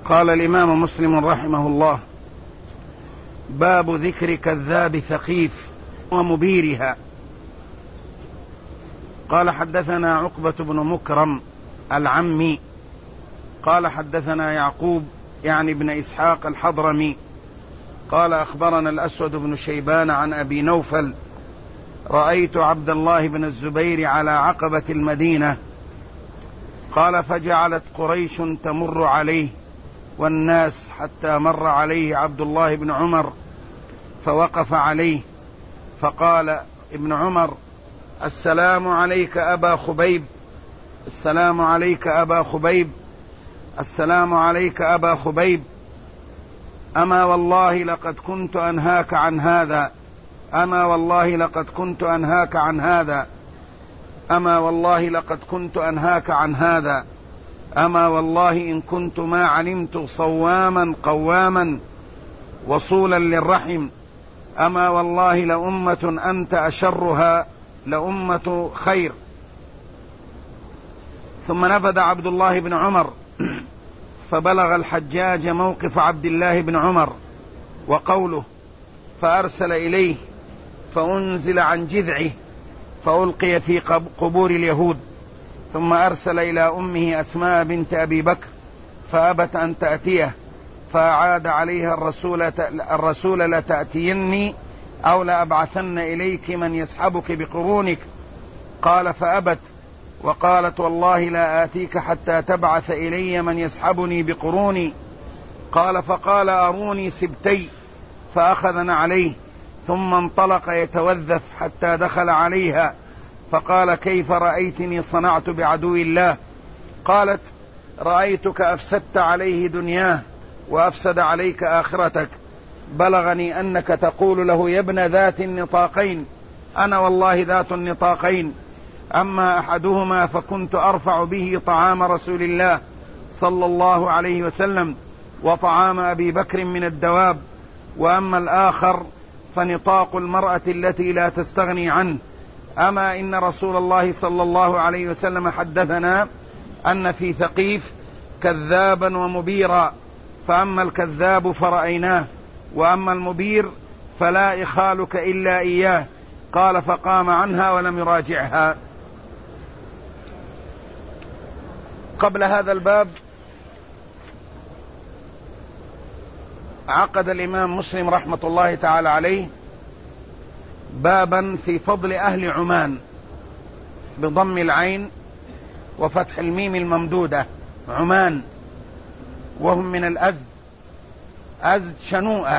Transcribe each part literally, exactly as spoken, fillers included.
قال الإمام مسلم رحمه الله: باب ذكر كذاب ثقيف ومبيرها. قال: حدثنا عقبة بن مكرم العمي قال: حدثنا يعقوب يعني ابن إسحاق الحضرمي قال: أخبرنا الأسود بن شيبان عن أبي نوفل: رأيت عبد الله بن الزبير على عقبة المدينة. قال: فجعلت قريش تمر عليه والناس حتى مر عليه عبد الله بن عمر فوقف عليه، فقال ابن عمر: السلام عليك أبا خبيب، السلام عليك أبا خبيب، السلام عليك أبا خبيب، أما والله لقد كنت أنهاك عن هذا، أما والله لقد كنت أنهاك عن هذا، أما والله لقد كنت أنهاك عن هذا، أما والله إن كنت ما علمت صواما قواما وصولا للرحم، أما والله لأمة أنت أشرها لأمة خير. ثم نفذ عبد الله بن عمر فبلغ الحجاج موقف عبد الله بن عمر وقوله، فأرسل إليه فأنزل عن جذعه فألقي في قبور اليهود، ثم أرسل إلى أمه أسماء بنت أبي بكر فأبت أن تأتيه، فأعاد عليها الرسول, الرسول لتأتيني أو لأبعثن إليك من يسحبك بقرونك. قال: فأبت، وقالت: والله لا آتيك حتى تبعث إلي من يسحبني بقروني. قال: فقال: أروني سبتي، فأخذن عليه، ثم انطلق يتوذف حتى دخل عليها، فقال: كيف رأيتني صنعت بعدو الله؟ قالت: رأيتك أفسدت عليه دنياه وأفسد عليك آخرتك، بلغني أنك تقول له: يا ابن ذات النطاقين، أنا والله ذات النطاقين، أما أحدهما فكنت أرفع به طعام رسول الله صلى الله عليه وسلم وطعام أبي بكر من الدواب، وأما الآخر فنطاق المرأة التي لا تستغني عنه. أما إن رسول الله صلى الله عليه وسلم حدثنا أن في ثقيف كذابا ومبيرا، فأما الكذاب فرأيناه، وأما المبير فلا إخالك إلا إياه. قال: فقام عنها ولم يراجعها. قبل هذا الباب عقد الإمام مسلم رحمة الله تعالى عليه بابا في فضل أهل عمان بضم العين وفتح الميم الممدودة، عمان، وهم من الأزد، أزد شنوءة،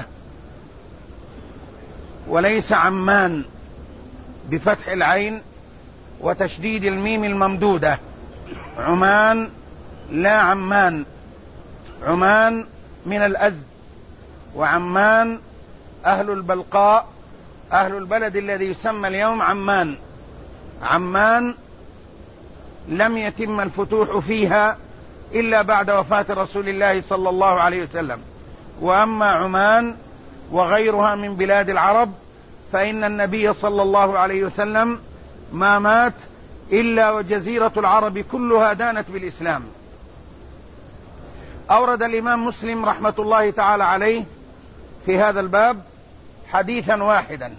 وليس عمان بفتح العين وتشديد الميم الممدودة، عمان لا عمان، عمان من الأزد، وعمان أهل البلقاء، أهل البلد الذي يسمى اليوم عمان. عمان لم يتم الفتوح فيها إلا بعد وفاة رسول الله صلى الله عليه وسلم. وأما عمان وغيرها من بلاد العرب فإن النبي صلى الله عليه وسلم ما مات إلا وجزيرة العرب كلها دانت بالإسلام. أورد الإمام مسلم رحمة الله تعالى عليه في هذا الباب حديثا واحدا.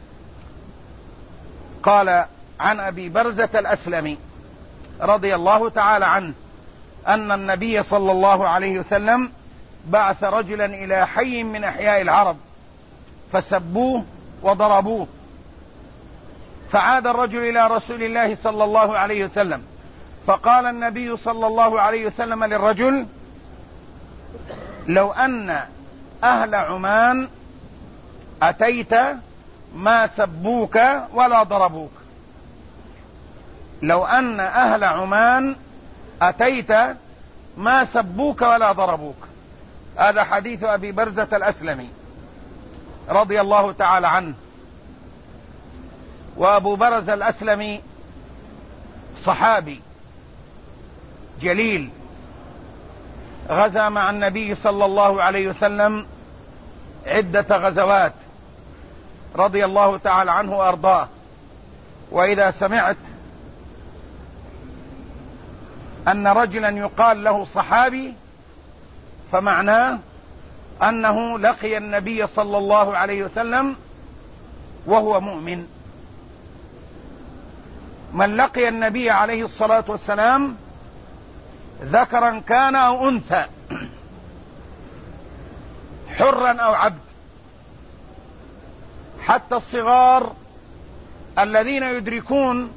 قال: عن أبي برزة الأسلمي رضي الله تعالى عنه أن النبي صلى الله عليه وسلم بعث رجلا إلى حي من أحياء العرب فسبوه وضربوه، فعاد الرجل إلى رسول الله صلى الله عليه وسلم، فقال النبي صلى الله عليه وسلم للرجل: لو أن أهل عمان أتيت ما سبوك ولا ضربوك، لو أن أهل عمان أتيت ما سبوك ولا ضربوك. هذا حديث أبي برزة الأسلمي رضي الله تعالى عنه. وأبو برزة الأسلمي صحابي جليل، غزا مع النبي صلى الله عليه وسلم عدة غزوات رضي الله تعالى عنه وأرضاه. وإذا سمعت أن رجلا يقال له صحابي فمعناه أنه لقي النبي صلى الله عليه وسلم وهو مؤمن. من لقي النبي عليه الصلاة والسلام ذكرا كان أو أنثى، حرا أو عبد، حتى الصغار الذين يدركون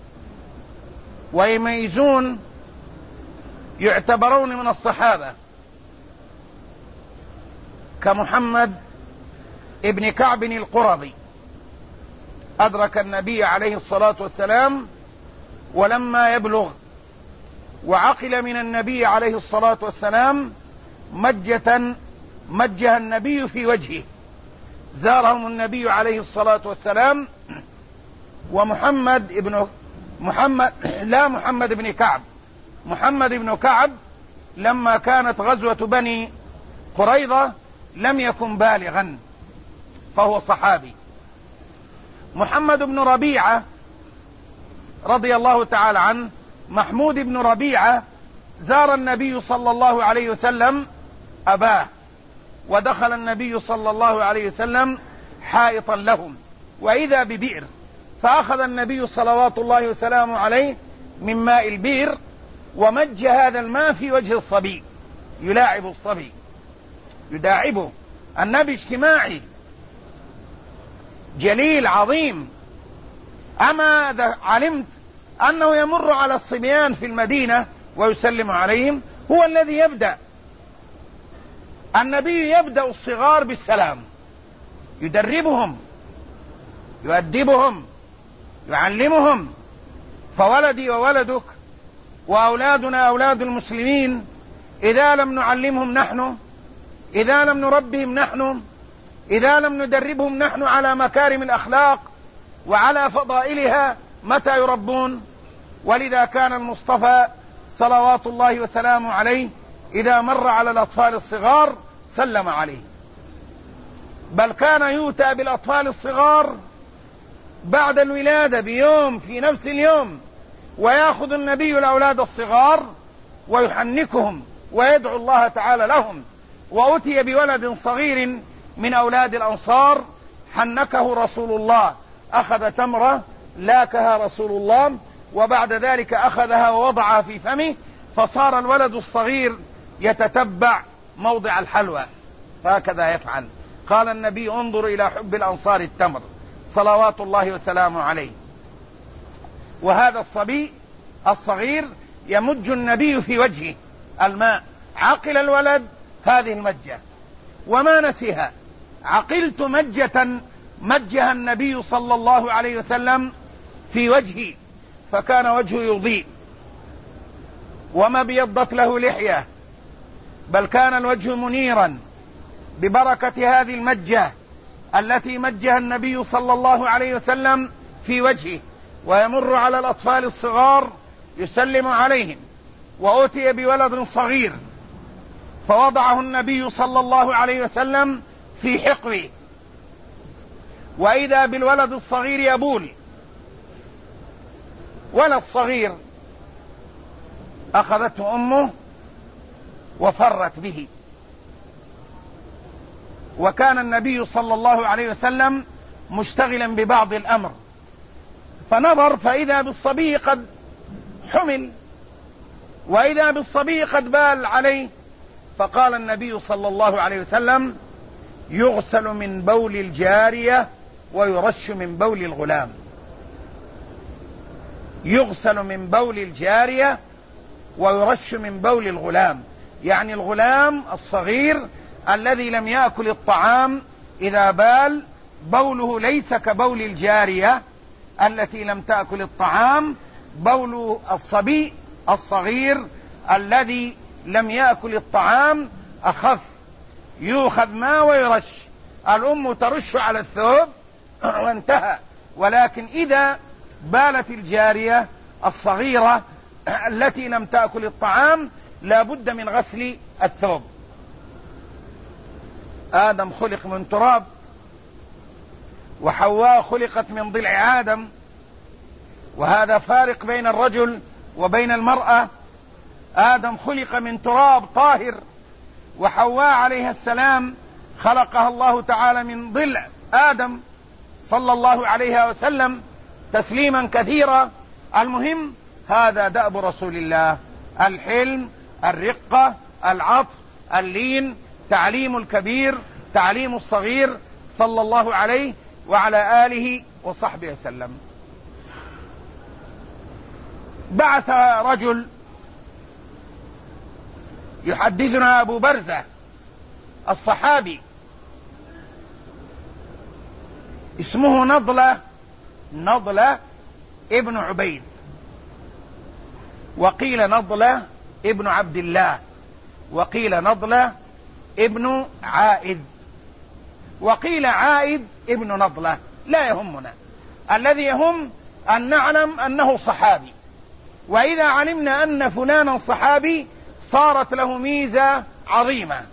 ويميزون يعتبرون من الصحابة، كمحمد ابن كعب القرظي، أدرك النبي عليه الصلاة والسلام ولما يبلغ، وعقل من النبي عليه الصلاة والسلام مجة مجها النبي في وجهه، زارهم النبي عليه الصلاة والسلام. ومحمد ابن محمد لا محمد بن كعب محمد بن كعب لما كانت غزوة بني قريظة لم يكن بالغا، فهو صحابي. محمد بن ربيعة رضي الله تعالى عنه، محمود بن ربيعة، زار النبي صلى الله عليه وسلم أباه، ودخل النبي صلى الله عليه وسلم حائطا لهم وإذا ببئر، فأخذ النبي صلوات الله وسلامه عليه من ماء البئر ومج هذا الماء في وجه الصبي، يلاعب الصبي، يداعبه. النبي اجتماعي جليل عظيم. أما علمت أنه يمر على الصبيان في المدينة ويسلم عليهم؟ هو الذي يبدأ. النبي يبدأ الصغار بالسلام، يدربهم، يؤدبهم، يعلمهم. فولدي وولدك وأولادنا أولاد المسلمين إذا لم نعلمهم نحن، إذا لم نربهم نحن، إذا لم ندربهم نحن على مكارم الأخلاق وعلى فضائلها، متى يربون؟ ولذا كان المصطفى صلوات الله وسلامه عليه إذا مر على الأطفال الصغار سلم عليه، بل كان يؤتى بالأطفال الصغار بعد الولادة بيوم في نفس اليوم، ويأخذ النبي الأولاد الصغار ويحنكهم ويدعو الله تعالى لهم. وأتي بولد صغير من أولاد الأنصار حنكه رسول الله، أخذ تمرة لاكها رسول الله، وبعد ذلك أخذها ووضعها في فمه، فصار الولد الصغير يتتبع موضع الحلوى، هكذا يفعل. قال النبي: انظر إلى حب الأنصار التمر، صلوات الله وسلامه عليه. وهذا الصبي الصغير يمج النبي في وجهه الماء، عقل الولد هذه المجة وما نسيها. عقلت مجة مجها النبي صلى الله عليه وسلم في وجهي، فكان وجهه يضيء وما بيضت له لحية، بل كان الوجه منيرا ببركة هذه المجة التي مجها النبي صلى الله عليه وسلم في وجهه. ويمر على الأطفال الصغار يسلم عليهم. وأتي بولد صغير فوضعه النبي صلى الله عليه وسلم في حقوه، وإذا بالولد الصغير يبول. ولد صغير أخذته أمه وفرت به، وكان النبي صلى الله عليه وسلم مشتغلا ببعض الأمر، فنظر فإذا بالصبي قد حمل، وإذا بالصبي قد بال عليه، فقال النبي صلى الله عليه وسلم: يغسل من بول الجارية ويرش من بول الغلام. يغسل من بول الجارية ويرش من بول الغلام، يعني الغلام الصغير الذي لم يأكل الطعام إذا بال بوله ليس كبول الجارية التي لم تأكل الطعام، بول الصبي الصغير الذي لم يأكل الطعام أخف، يؤخذ ماء ويرش، الأم ترش على الثوب وانتهى. ولكن إذا بالت الجارية الصغيرة التي لم تأكل الطعام لا بد من غسل الثوب. آدم خلق من تراب، وحواء خلقت من ضلع آدم، وهذا فارق بين الرجل وبين المرأة. آدم خلق من تراب طاهر، وحواء عليها السلام خلقها الله تعالى من ضلع آدم صلى الله عليه وسلم تسليما كثيرا. المهم هذا دأب رسول الله: الحلم، الرقة، العطف، اللين، تعليم الكبير، تعليم الصغير، صلى الله عليه وعلى آله وصحبه وسلم. بعث رجل يحدثنا أبو برزة الصحابي اسمه نضلة نضلة ابن عبيد، وقيل نضلة ابن عبد الله، وقيل نضلة ابن عائد، وقيل عائد ابن نضلة، لا يهمنا، الذي يهم أن نعلم أنه صحابي. وإذا علمنا أن فلانا صحابي صارت له ميزة عظيمة.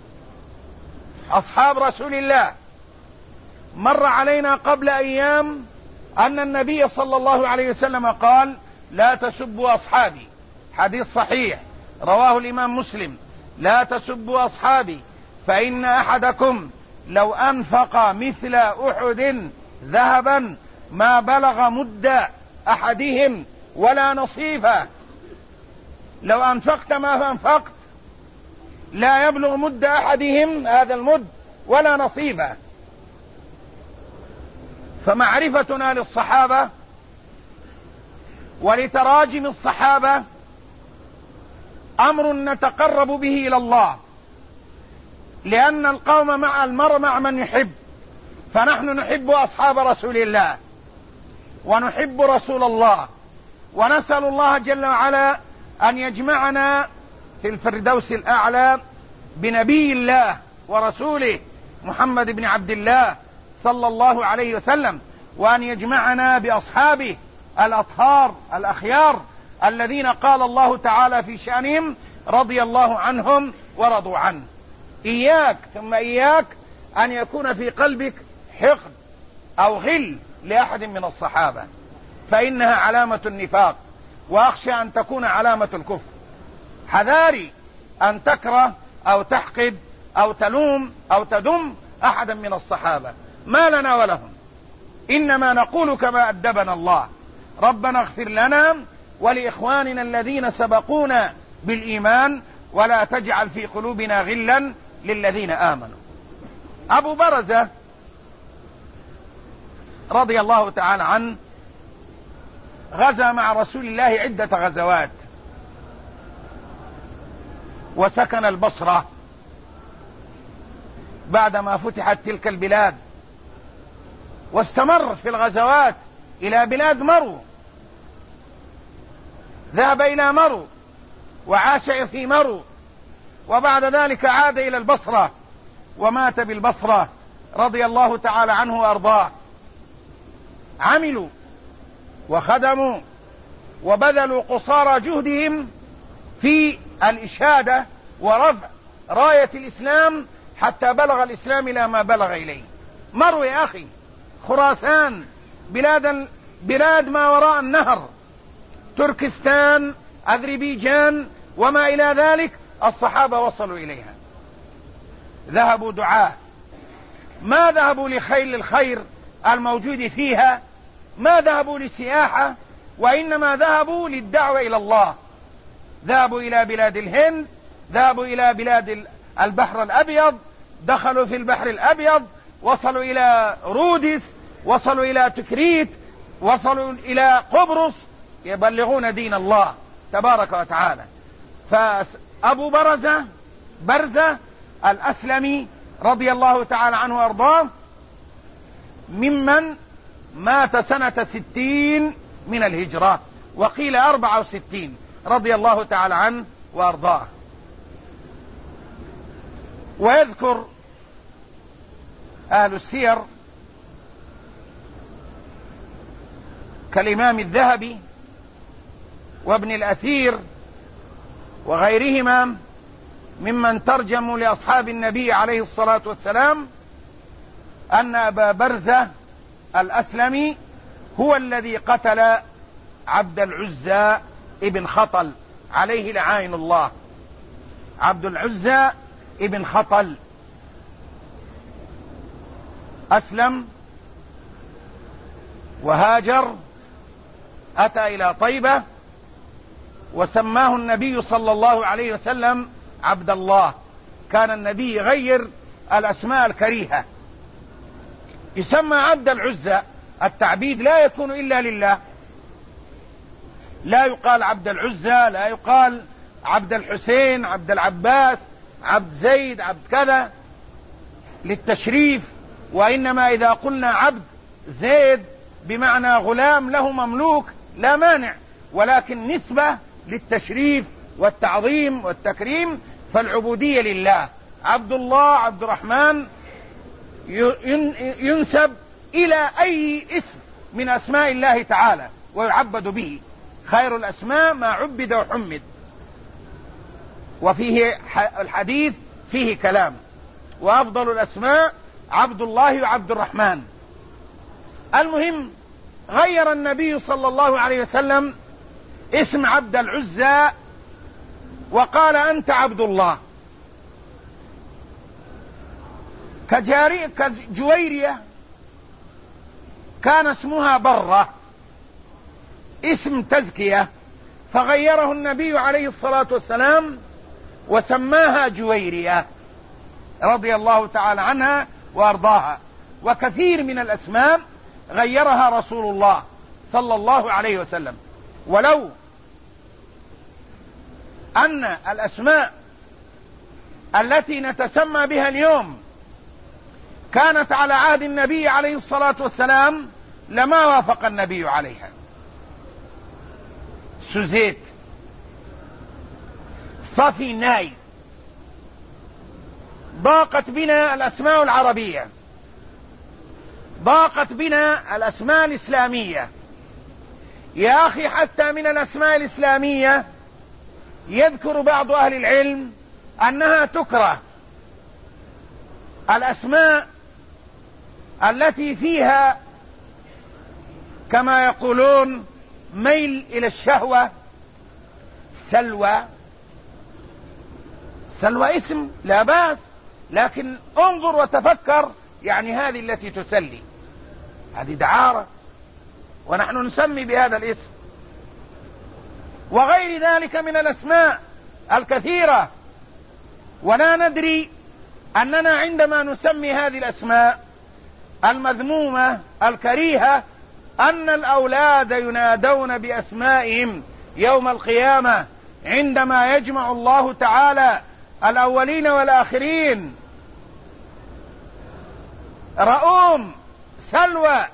أصحاب رسول الله مر علينا قبل أيام أن النبي صلى الله عليه وسلم قال: لا تسبوا أصحابي، حديث صحيح رواه الإمام مسلم: لا تسبوا أصحابي فإن أحدكم لو أنفق مثل أحد ذهبا ما بلغ مد أحدهم ولا نصيفه. لو أنفقت ما أنفقت لا يبلغ مد أحدهم هذا المد ولا نصيفه. فمعرفتنا للصحابة ولتراجم الصحابة أمر نتقرب به إلى الله، لأن القوم مع المرء مع من يحب، فنحن نحب أصحاب رسول الله ونحب رسول الله، ونسأل الله جل وعلا أن يجمعنا في الفردوس الأعلى بنبي الله ورسوله محمد بن عبد الله صلى الله عليه وسلم، وأن يجمعنا بأصحابه الأطهار الأخيار الذين قال الله تعالى في شأنهم: رضي الله عنهم ورضوا عنه. إياك ثم إياك أن يكون في قلبك حقد أو غل لأحد من الصحابة، فإنها علامة النفاق، وأخشى أن تكون علامة الكفر. حذاري أن تكره أو تحقد أو تلوم أو تدم أحدا من الصحابة، ما لنا ولهم، إنما نقول كما أدبنا الله: ربنا اغفر لنا ولإخواننا الذين سبقونا بالإيمان ولا تجعل في قلوبنا غلا للذين آمنوا. أبو برزة رضي الله تعالى عنه غزا مع رسول الله عدة غزوات، وسكن البصرة بعدما فتحت تلك البلاد، واستمر في الغزوات إلى بلاد مرو، ذهب إلى مرو وعاش في مرو، وبعد ذلك عاد إلى البصرة ومات بالبصرة رضي الله تعالى عنه وأرضاه. عملوا وخدموا وبذلوا قصارى جهدهم في الإشادة ورفع راية الإسلام حتى بلغ الإسلام إلى ما بلغ إليه. مرو يا أخي، خراسان، بلاد بلاد ما وراء النهر، تركستان، أذربيجان وما إلى ذلك، الصحابة وصلوا إليها. ذهبوا دعاة، ما ذهبوا لخيل الخير الموجود فيها، ما ذهبوا لسياحة، وإنما ذهبوا للدعوة إلى الله. ذهبوا إلى بلاد الهند، ذهبوا إلى بلاد البحر الأبيض، دخلوا في البحر الأبيض، وصلوا إلى رودس، وصلوا إلى تكريت، وصلوا إلى قبرص، يبلغون دين الله تبارك وتعالى. فأبو برزة برزة الأسلمي رضي الله تعالى عنه وأرضاه ممن مات سنة ستين من الهجرة، وقيل أربعة وستين، رضي الله تعالى عنه وأرضاه. ويذكر أهل السير كالإمام الذهبي وابن الأثير وغيرهما ممن ترجموا لأصحاب النبي عليه الصلاة والسلام أن أبا برزة الأسلمي هو الذي قتل عبد العزى ابن خطل عليه لعائن الله. عبد العزى ابن خطل أسلم وهاجر، أتى إلى طيبة وسماه النبي صلى الله عليه وسلم عبد الله. كان النبي يغير الأسماء الكريهة، يسمى عبد العزى. التعبيد لا يكون إلا لله، لا يقال عبد العزى، لا يقال عبد الحسين، عبد العباس، عبد زيد، عبد كذا للتشريف. وإنما إذا قلنا عبد زيد بمعنى غلام له مملوك لا مانع، ولكن نسبة للتشريف والتعظيم والتكريم، فالعبودية لله. عبد الله، عبد الرحمن ينسب إلى أي اسم من أسماء الله تعالى ويعبد به. خير الأسماء ما عبد وحمد. وفيه الحديث فيه كلام، وأفضل الأسماء عبد الله وعبد الرحمن. المهم، غير النبي صلى الله عليه وسلم اسم عبد العزى وقال أنت عبد الله. كجارية كجويرية كان اسمها برة، اسم تزكية، فغيره النبي عليه الصلاة والسلام وسماها جويرية رضي الله تعالى عنها وأرضاها. وكثير من الأسماء غيرها رسول الله صلى الله عليه وسلم. ولو أن الأسماء التي نتسمى بها اليوم كانت على عهد النبي عليه الصلاة والسلام لما وافق النبي عليها. سوزيت، صفي، ناي. ضاقت بنا الأسماء العربية، ضاقت بنا الأسماء الإسلامية. يا أخي، حتى من الأسماء الإسلامية يذكر بعض أهل العلم أنها تكره. الأسماء التي فيها كما يقولون ميل إلى الشهوة، سلوى. سلوى اسم لا بأس، لكن انظر وتفكر، يعني هذه التي تسلي، هذه دعارة، ونحن نسمي بهذا الاسم. وغير ذلك من الأسماء الكثيرة. ولا ندري أننا عندما نسمي هذه الأسماء المذمومة الكريهة أن الأولاد ينادون بأسمائهم يوم القيامة عندما يجمع الله تعالى الأولين والآخرين. رؤوم، سلوى،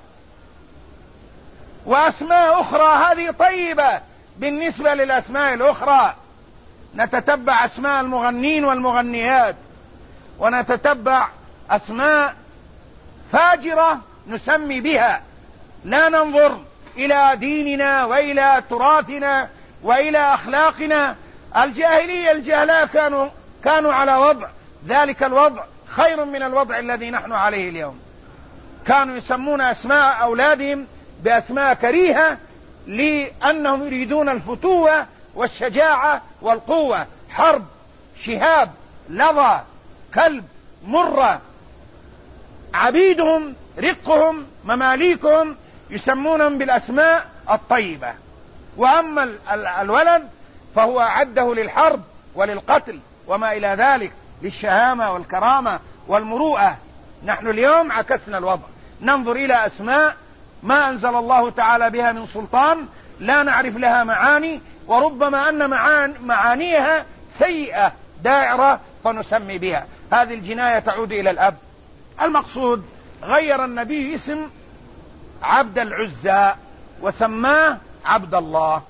وأسماء أخرى هذه طيبة بالنسبة للأسماء الأخرى. نتتبع أسماء المغنين والمغنيات، ونتتبع أسماء فاجرة نسمي بها، لا ننظر إلى ديننا وإلى تراثنا وإلى أخلاقنا. الجاهلية الجهلاء كانوا كانوا على وضع، ذلك الوضع خير من الوضع الذي نحن عليه اليوم. كانوا يسمون أسماء أولادهم بأسماء كريهة لأنهم يريدون الفتوة والشجاعة والقوة. حرب، شهاب، لظى، كلب، مرة. عبيدهم، رقهم، مماليكهم يسمونهم بالأسماء الطيبة. وأما الولد فهو عده للحرب وللقتل وما إلى ذلك، للشهامة والكرامة والمروءة. نحن اليوم عكسنا الوضع، ننظر إلى أسماء ما أنزل الله تعالى بها من سلطان، لا نعرف لها معاني، وربما أن معانيها سيئة دائرة فنسمي بها. هذه الجناية تعود إلى الأب. المقصود، غير النبي اسم عبد العزى وسماه عبد الله.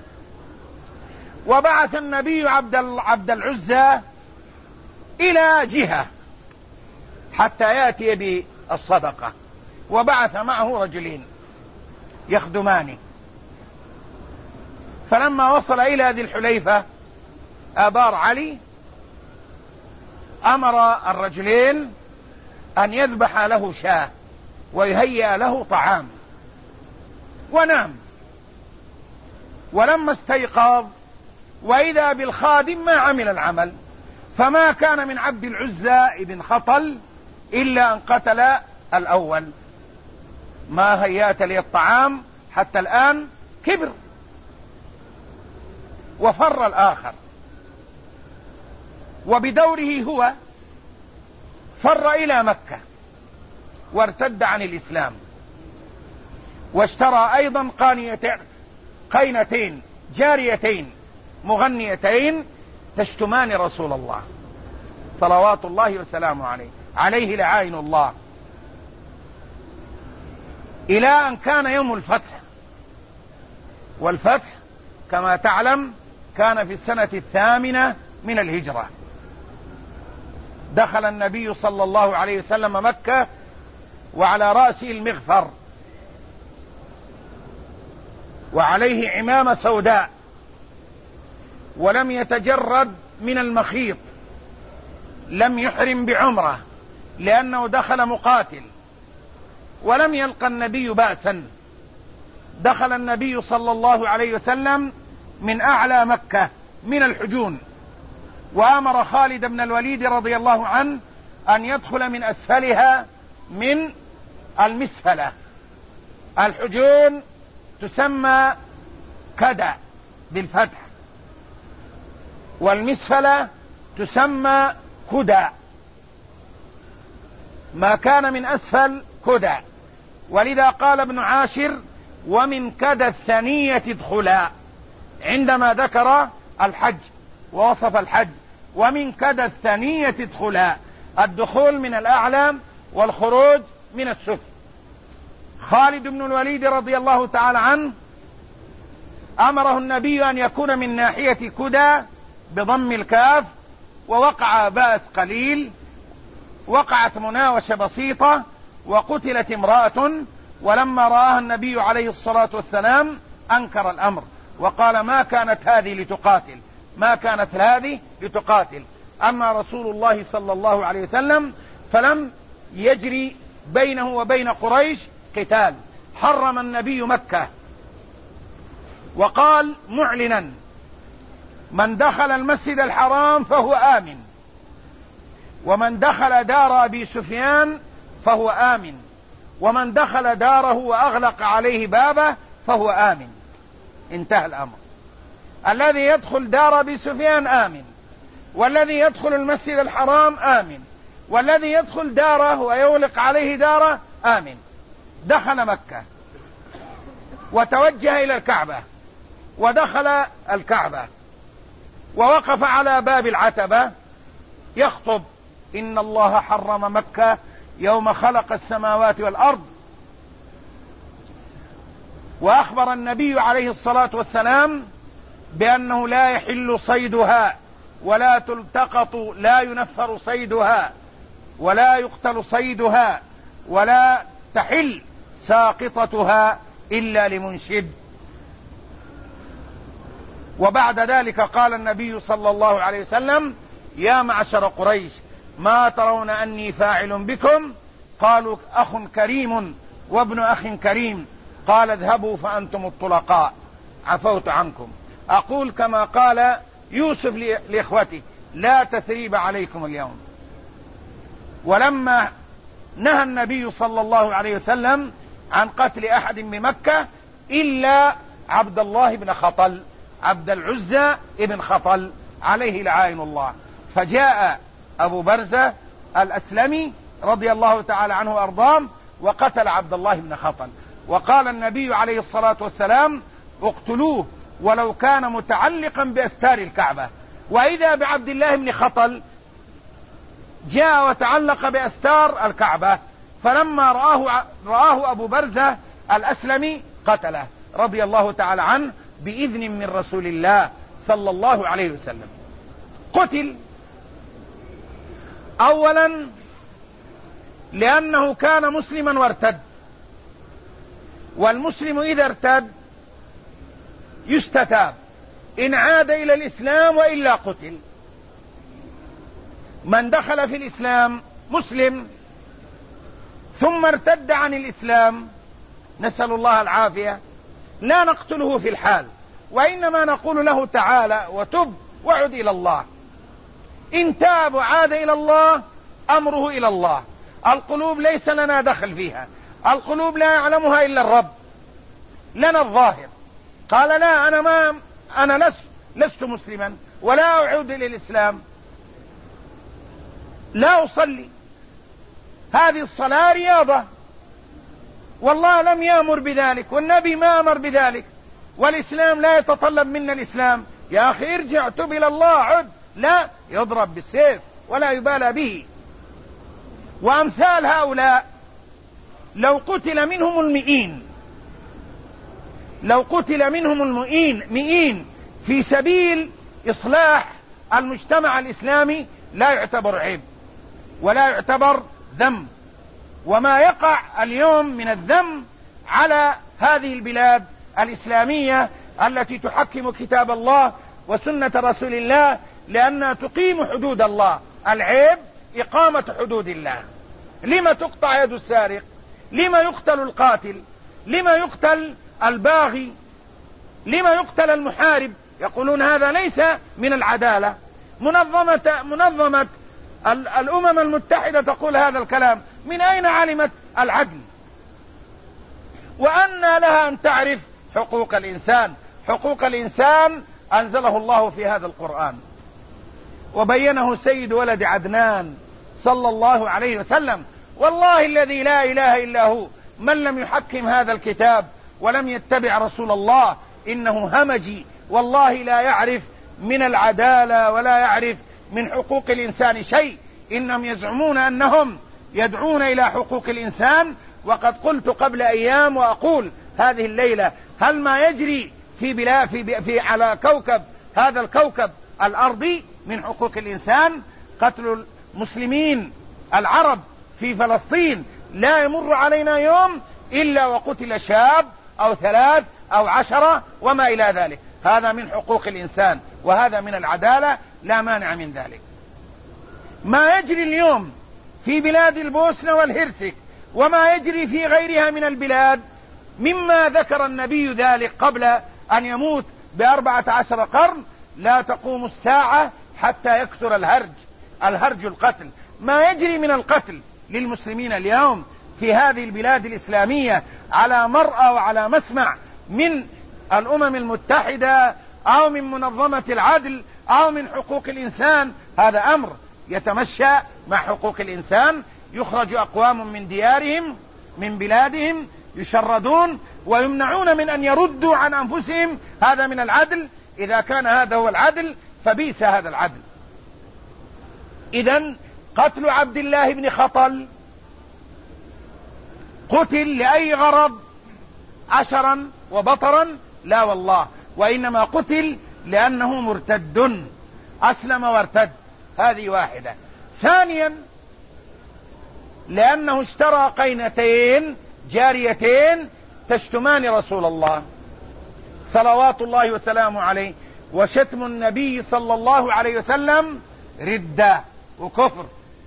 وبعث النبي عبد العزى إلى جهة حتى يأتي بالصدقة، وبعث معه رجلين يخدمانه. فلما وصل إلى ذي الحليفة آبار علي أمر الرجلين أن يذبح له شاة ويهيئ له طعام، ونام. ولما استيقظ وإذا بالخادم ما عمل العمل، فما كان من عبد العزى بن خطل إلا أن قتل الأول. ما هيأت لي الطعام حتى الآن كبر، وفر الآخر، وبدوره هو فر إلى مكة وارتد عن الإسلام، واشترى أيضا قينتين جاريتين مغنيتين تشتمان رسول الله صلوات الله وسلامه عليه عليه لعائن الله، إلى أن كان يوم الفتح. والفتح كما تعلم كان في السنة الثامنة من الهجرة. دخل النبي صلى الله عليه وسلم مكة وعلى رأسه المغفر، وعليه عمامة سوداء، ولم يتجرد من المخيط، لم يحرم بعمرة لأنه دخل مقاتل، ولم يلقى النبي بأسا. دخل النبي صلى الله عليه وسلم من أعلى مكة من الحجون، وأمر خالد بن الوليد رضي الله عنه أن يدخل من أسفلها من المسفلة. الحجون تسمى كدى بالفتح، والمسفلة تسمى كدى، ما كان من أسفل كدى. ولذا قال ابن عاشر: ومن كدى الثنية ادخلا، عندما ذكر الحج ووصف الحج، ومن كدى الثنية ادخلا، الدخول من الأعلى والخروج من السفل. خالد بن الوليد رضي الله تعالى عنه أمره النبي أن يكون من ناحية كدى بضم الكاف، ووقع بأس قليل، وقعت مناوشة بسيطة، وقتلت امرأة. ولما رآها النبي عليه الصلاة والسلام أنكر الأمر وقال: ما كانت هذه لتقاتل، ما كانت هذه لتقاتل. أما رسول الله صلى الله عليه وسلم فلم يجري بينه وبين قريش قتال. حرم النبي مكة وقال معلنا: من دخل المسجد الحرام فهو آمن، ومن دخل دار أبي سفيان فهو آمن، ومن دخل داره وأغلق عليه بابه فهو آمن. انتهى الأمر. الذي يدخل دار أبي سفيان آمن، والذي يدخل المسجد الحرام آمن، والذي يدخل داره ويغلق عليه داره آمن. دخل مكة وتوجه إلى الكعبة، ودخل الكعبة ووقف على باب العتبة يخطب: إن الله حرم مكة يوم خلق السماوات والأرض. وأخبر النبي عليه الصلاة والسلام بأنه لا يحل صيدها، ولا تلتقط، لا ينفر صيدها، ولا يقتل صيدها، ولا تحل ساقطتها إلا لمنشد. وبعد ذلك قال النبي صلى الله عليه وسلم: يا معشر قريش، ما ترون أني فاعل بكم؟ قالوا: أخ كريم وابن أخ كريم. قال: اذهبوا فأنتم الطلقاء، عفوت عنكم. أقول كما قال يوسف لإخوته: لا تثريب عليكم اليوم. ولما نهى النبي صلى الله عليه وسلم عن قتل أحد بمكة إلا عبد الله بن خطل، عبد العزى بن خطل عليه لعائن الله. فجاء أبو برزة الأسلمي رضي الله تعالى عنه وأرضاه وقتل عبد الله بن خطل، وقال النبي عليه الصلاة والسلام: اقتلوه ولو كان متعلقا بأستار الكعبة. وإذا بعبد الله بن خطل جاء وتعلق بأستار الكعبة، فلما رآه, رآه أبو برزة الأسلمي قتله رضي الله تعالى عنه بإذن من رسول الله صلى الله عليه وسلم. قتل أولا لأنه كان مسلما وارتد، والمسلم إذا ارتد يستتاب إن عاد إلى الإسلام، وإلا قتل. من دخل في الإسلام مسلم ثم ارتد عن الإسلام نسأل الله العافية، لا نقتله في الحال، وإنما نقول له: تعالى وتب وعد إلى الله. إن تاب وعاد إلى الله أمره إلى الله. القلوب ليس لنا دخل فيها، القلوب لا يعلمها إلا الرب، لنا الظاهر. قال لا، أنا ما أنا لست لست مسلما ولا أعود إلى الإسلام، لا أصلي، هذه الصلاة رياضة، والله لم يأمر بذلك والنبي ما أمر بذلك، والإسلام لا يتطلب منا الإسلام. يا أخي ارجع تب إلى الله، عد. لا، يضرب بالسيف ولا يبالى به. وأمثال هؤلاء لو قتل منهم المئين لو قتل منهم المئين مئين في سبيل إصلاح المجتمع الإسلامي لا يعتبر عيب ولا يعتبر ذنب. وما يقع اليوم من الذنب على هذه البلاد الإسلامية التي تحكم كتاب الله وسنة رسول الله لأنها تقيم حدود الله، العيب إقامة حدود الله. لما تقطع يد السارق؟ لما يقتل القاتل؟ لما يقتل الباغي؟ لما يقتل المحارب؟ يقولون هذا ليس من العدالة. منظمة منظمة الأمم المتحدة تقول هذا الكلام. من أين علمت العدل؟ وأن لها أن تعرف حقوق الإنسان؟ حقوق الإنسان أنزله الله في هذا القرآن وبينه سيد ولد عدنان صلى الله عليه وسلم. والله الذي لا إله إلا هو، من لم يحكم هذا الكتاب ولم يتبع رسول الله إنه همجي، والله لا يعرف من العدالة ولا يعرف من حقوق الإنسان شيء. إنهم يزعمون أنهم يدعون إلى حقوق الإنسان، وقد قلت قبل أيام وأقول هذه الليلة: هل ما يجري في بلا في, في على كوكب هذا الكوكب الأرضي من حقوق الإنسان؟ قتل المسلمين العرب في فلسطين لا يمر علينا يوم إلا وقتل شاب أو ثلاث أو عشرة وما إلى ذلك. هذا من حقوق الإنسان وهذا من العدالة، لا مانع من ذلك. ما يجري اليوم في بلاد البوسنة والهرسك وما يجري في غيرها من البلاد مما ذكر النبي ذلك قبل أن يموت بأربعة عشر قرن، لا تقوم الساعة حتى يكثر الهرج الهرج القتل. ما يجري من القتل للمسلمين اليوم في هذه البلاد الإسلامية على مرأى وعلى مسمع من الأمم المتحدة أو من منظمة العدل أو من حقوق الإنسان، هذا أمر يتمشى مع حقوق الإنسان. يخرج أقوام من ديارهم من بلادهم يشردون ويمنعون من أن يردوا عن أنفسهم، هذا من العدل؟ إذا كان هذا هو العدل فبئس هذا العدل. إذن قتل عبد الله بن خطل قتل لأي غرض؟ عشرا وبطرا؟ لا والله، وإنما قتل لأنه مرتد، أسلم وارتد. هذه واحدة. ثانيا لأنه اشترى قينتين جاريتين تشتمان رسول الله صلوات الله وسلامه عليه، وشتم النبي صلى الله عليه وسلم ردة وكفر.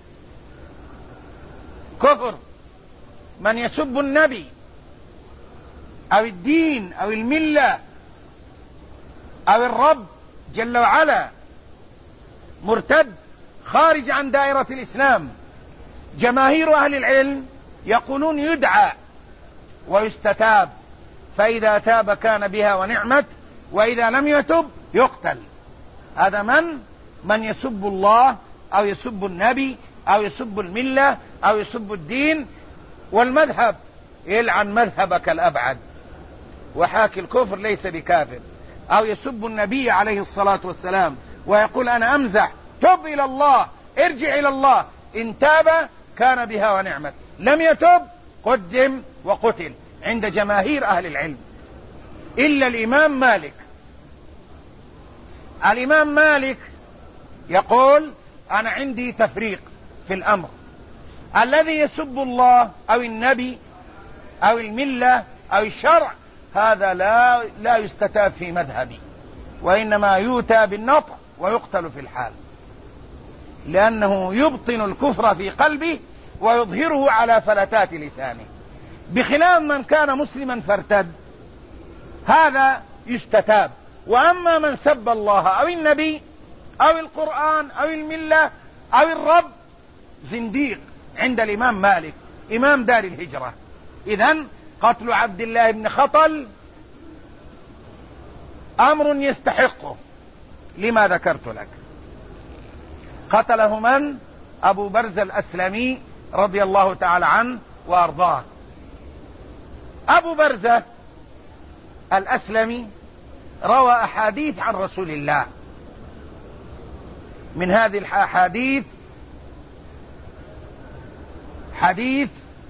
كفر من يسب النبي أو الدين أو الملة أو الرب جل وعلا، مرتد خارج عن دائرة الإسلام. جماهير أهل العلم يقولون يدعى ويستتاب، فإذا تاب كان بها ونعمت، وإذا لم يتب يقتل. هذا من من يسب الله أو يسب النبي أو يسب الملة أو يسب الدين والمذهب، يلعن مذهبك الأبعد. وحاكي الكفر ليس بكافر. أو يسب النبي عليه الصلاة والسلام ويقول أنا أمزح، تب إلى الله، ارجع إلى الله. إن تاب كان بها ونعمت، لم يتب قدم وقتل عند جماهير أهل العلم إلا الإمام مالك. الإمام مالك يقول أنا عندي تفريق في الأمر، الذي يسب الله أو النبي أو الملة أو الشرع هذا لا لا يستتاب في مذهبي، وإنما يؤتى بالنطع ويقتل في الحال، لأنه يبطن الكفر في قلبه ويظهره على فلتات لسانه، بخلاف من كان مسلما فارتد هذا يستتاب. وأما من سب الله أو النبي أو القرآن أو الملة أو الرب زنديق عند الإمام مالك إمام دار الهجرة. إذن قتل عبد الله بن خطل أمر يستحقه لما ذكرت لك. قتله من؟ أبو برزة الأسلمي رضي الله تعالى عنه وأرضاه. أبو برزة الأسلمي روى أحاديث عن رسول الله. من هذه الأحاديث حديث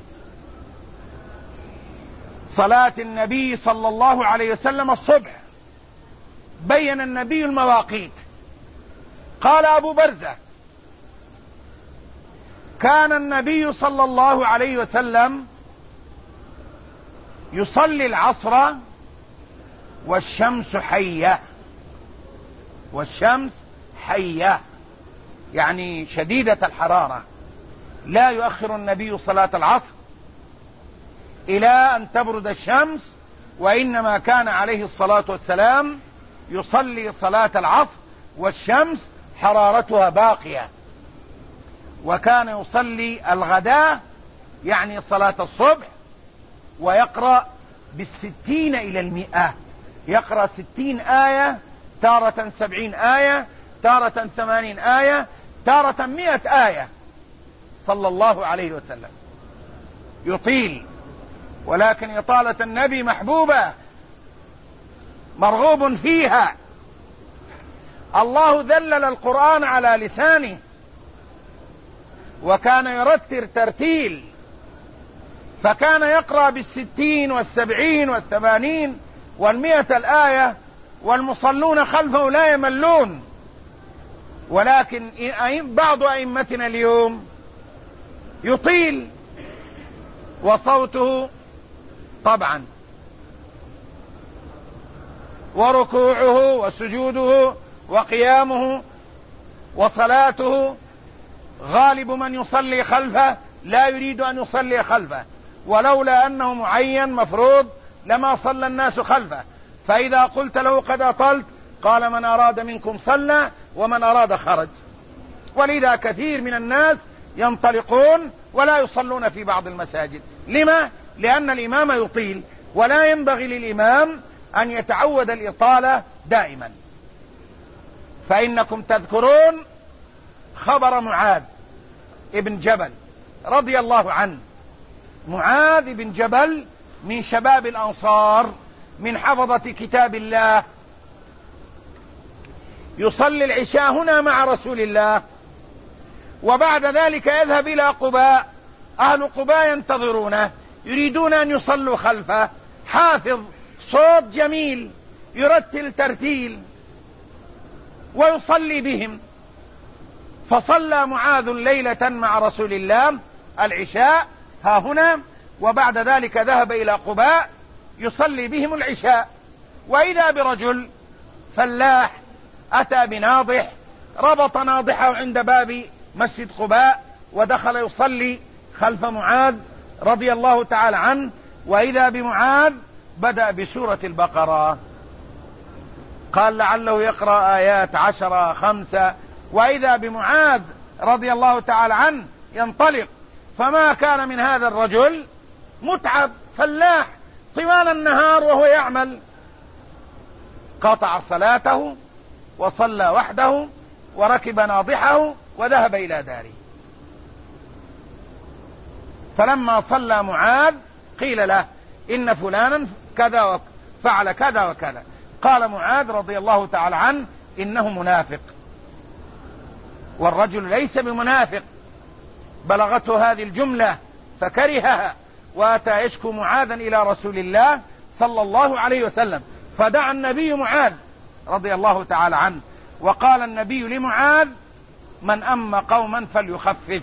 صلاة النبي صلى الله عليه وسلم الصبح، بين النبي المواقيت. قال أبو برزة: كان النبي صلى الله عليه وسلم يصلي العصر والشمس حية، والشمس حية يعني شديدة الحرارة. لا يؤخر النبي صلاة العصر إلى أن تبرد الشمس، وإنما كان عليه الصلاة والسلام يصلي صلاة العصر والشمس حرارتها باقية. وكان يصلي الغداء يعني صلاة الصبح ويقرأ بالستين إلى المئة، يقرأ ستين آية، تارة سبعين آية، تارة ثمانين آية، تارة مئة آية صلى الله عليه وسلم. يطيل، ولكن إطالة النبي محبوبة مرغوب فيها. الله ذلل القرآن على لسانه، وكان يرتل ترتيل، فكان يقرأ بالستين والسبعين والثمانين والمئة الآية، والمصلون خلفه لا يملون. ولكن بعض أئمتنا اليوم يطيل، وصوته طبعا وركوعه وسجوده وقيامه وصلاته، غالب من يصلي خلفه لا يريد أن يصلي خلفه، ولولا أنه معين مفروض لما صلى الناس خلفه. فإذا قلت له قد أطلت قال: من أراد منكم صلى ومن أراد خرج. ولذا كثير من الناس ينطلقون ولا يصلون في بعض المساجد. لما؟ لأن الإمام يطيل، ولا ينبغي للإمام أن يتعود الإطالة دائما. فإنكم تذكرون خبر معاذ ابن جبل رضي الله عنه. معاذ بن جبل من شباب الأنصار، من حفظة كتاب الله، يصلي العشاء هنا مع رسول الله، وبعد ذلك يذهب إلى قباء. أهل قباء ينتظرونه، يريدون أن يصلوا خلفه. حافظ، صوت جميل، يرتل ترتيل ويصلي بهم. فصلى معاذ ليلة مع رسول الله العشاء ها هنا، وبعد ذلك ذهب إلى قباء يصلي بهم العشاء. وإذا برجل فلاح أتى بناضح، ربط ناضحه عند باب مسجد قباء ودخل يصلي خلف معاذ رضي الله تعالى عنه. وإذا بمعاذ بدأ بسورة البقرة، قال لعله يقرأ آيات عشرة خمسة، وإذا بمعاذ رضي الله تعالى عنه ينطلق. فما كان من هذا الرجل متعب فلاح طوال النهار وهو يعمل، قطع صلاته وصلى وحده وركب ناضحه وذهب إلى داره. فلما صلى معاذ قيل له: إن فلانا كذا وفعل كذا وكذا. قال معاذ رضي الله تعالى عنه: إنه منافق. والرجل ليس بمنافق، بلغته هذه الجملة فكرهها، وأتى يشكو معاذا إلى رسول الله صلى الله عليه وسلم. فدعا النبي معاذ رضي الله تعالى عنه، وقال النبي لمعاذ: من أم قوما فليخفف،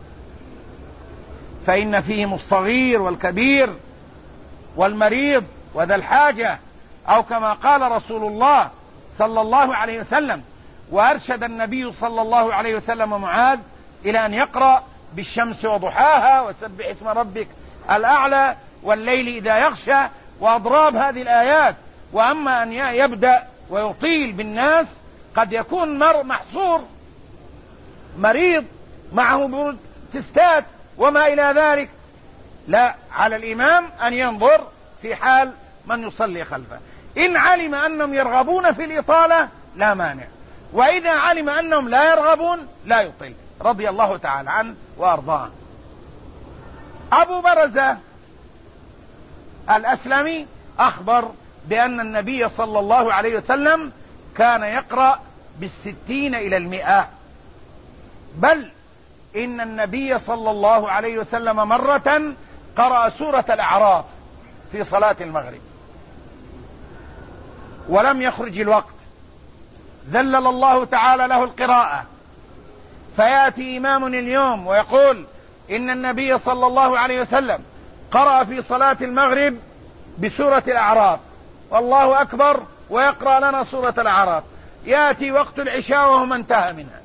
فإن فيهم الصغير والكبير والمريض وذا الحاجة، أو كما قال رسول الله صلى الله عليه وسلم. وأرشد النبي صلى الله عليه وسلم معاذ إلى أن يقرأ بالشمس وضحاها وسبح اسم ربك الأعلى والليل إذا يغشى وأضراب هذه الآيات. وأما أن يبدأ ويطيل بالناس قد يكون مر محصور مريض معه بروتستات وما إلى ذلك، لا، على الإمام أن ينظر في حال من يصلي خلفه. إن علم أنهم يرغبون في الإطالة لا مانع، وإذا علم أنهم لا يرغبون لا يطيل، رضي الله تعالى عنه وأرضاه. أبو برزة الأسلمي أخبر بأن النبي صلى الله عليه وسلم كان يقرأ بالستين إلى المئة، بل إن النبي صلى الله عليه وسلم مرة قرأ سورة الأعراف في صلاة المغرب ولم يخرج الوقت، ذلل الله تعالى له القراءة، فيأتي إمام اليوم ويقول إن النبي صلى الله عليه وسلم قرأ في صلاة المغرب بسورة الأعراف والله أكبر ويقرأ لنا سورة الأعراف، يأتي وقت العشاء وهو ما انتهى منها،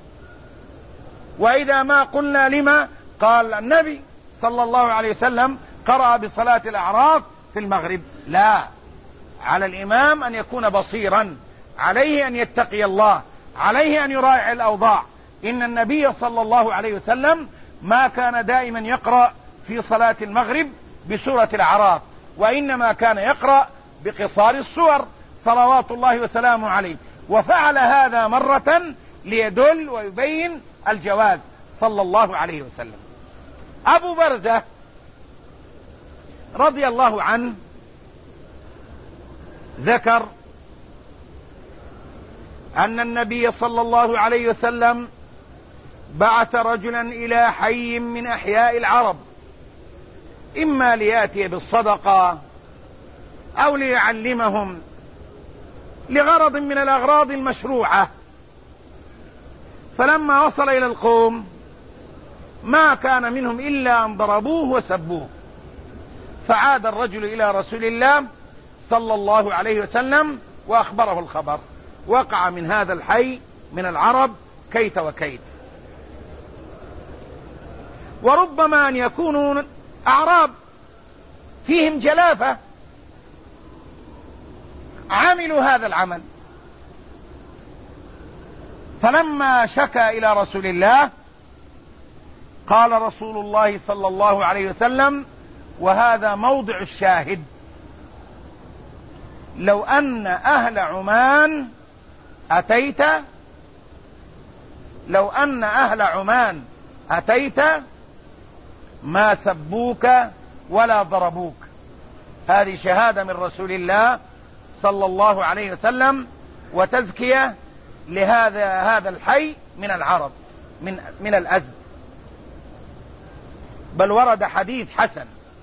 وإذا ما قلنا لما قال النبي صلى الله عليه وسلم قرأ بصلاة الأعراف في المغرب. لا، على الإمام أن يكون بصيرا، عليه أن يتقي الله، عليه أن يراعي الأوضاع. إن النبي صلى الله عليه وسلم ما كان دائما يقرأ في صلاة المغرب بسورة الأعراف، وإنما كان يقرأ بقصار السور صلوات الله وسلامه عليه، وفعل هذا مرة ليدل ويبين الجواز صلى الله عليه وسلم. أبو برزة رضي الله عنه ذكر أن النبي صلى الله عليه وسلم بعث رجلا إلى حي من أحياء العرب، إما ليأتي بالصدقة أو ليعلمهم لغرض من الأغراض المشروعة، فلما وصل إلى القوم ما كان منهم إلا أن ضربوه وسبوه، فعاد الرجل إلى رسول الله صلى الله عليه وسلم وأخبره الخبر، وقع من هذا الحي من العرب كيت وكيت. وربما أن يكونوا أعراب فيهم جلافة عملوا هذا العمل، فلما شكى إلى رسول الله قال رسول الله صلى الله عليه وسلم، وهذا موضع الشاهد: لو أن أهل عمان أتيت لو أن أهل عمان أتيت ما سبوك ولا ضربوك. هذه شهادة من رسول الله صلى الله عليه وسلم وتزكية لهذا هذا الحي من العرب من من الأزد. بل ورد حديث حسن